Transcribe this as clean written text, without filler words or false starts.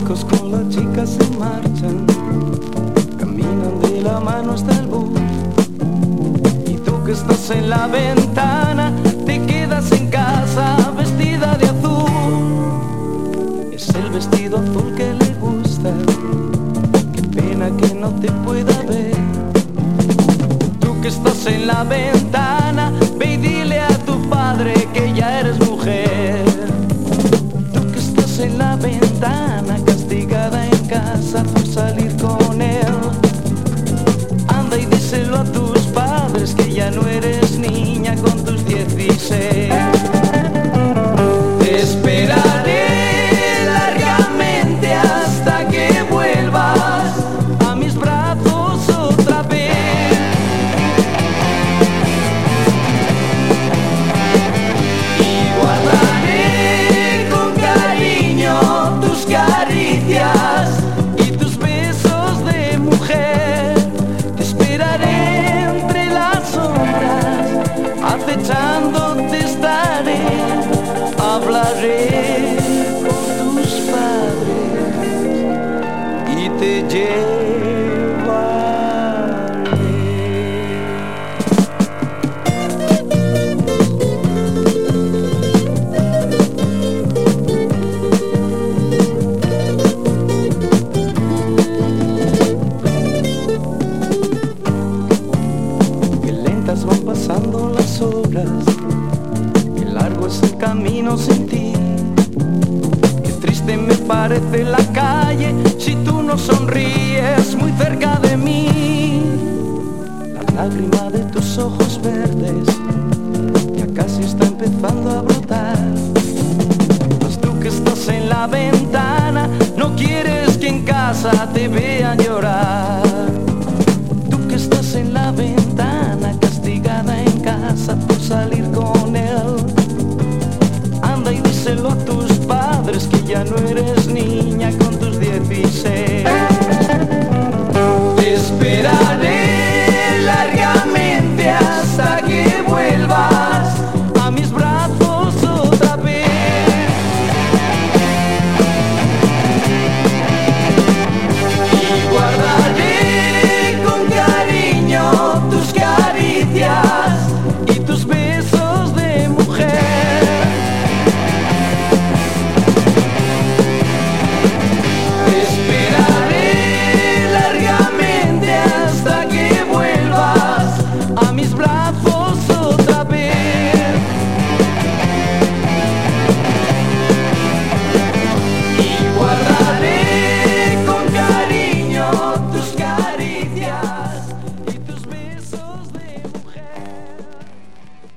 chicos con las chicas se marchan, caminan de la mano hasta el bus. Y tú que estás en la ventana, te quedas en casa vestida de azul. Es el vestido azul que le gusta, qué pena que no te pueda ver. Tú que estás en la ventana, ve y dile a tu padre que ya eres mujer. Tú que estás en la ventana, castigada en casa por salir con él, anda y díselo a tus padres que ya no eres niña con tus 16. Te esperaré largamente hasta que vuelvas a mis brazos otra vez. Y guardaré con cariño tus caricias y tus besos de mujer. Te esperaré entre las sombras, acechándote estaré. Hablaré con tus padres y te llevaré. Qué lentas van pasando las horas, qué largo es el camino sin ti. Qué triste me parece la calle si tú no sonríes muy cerca de mí. La lágrima de tus ojos verdes ya casi está empezando a brotar. Pues tú que estás en la ventana, no quieres que en casa te vean llorar. Tú que estás en la ventana, castigada en casa por salir con él, anda y díselo a tus padres que ya no eres niña con tus 16.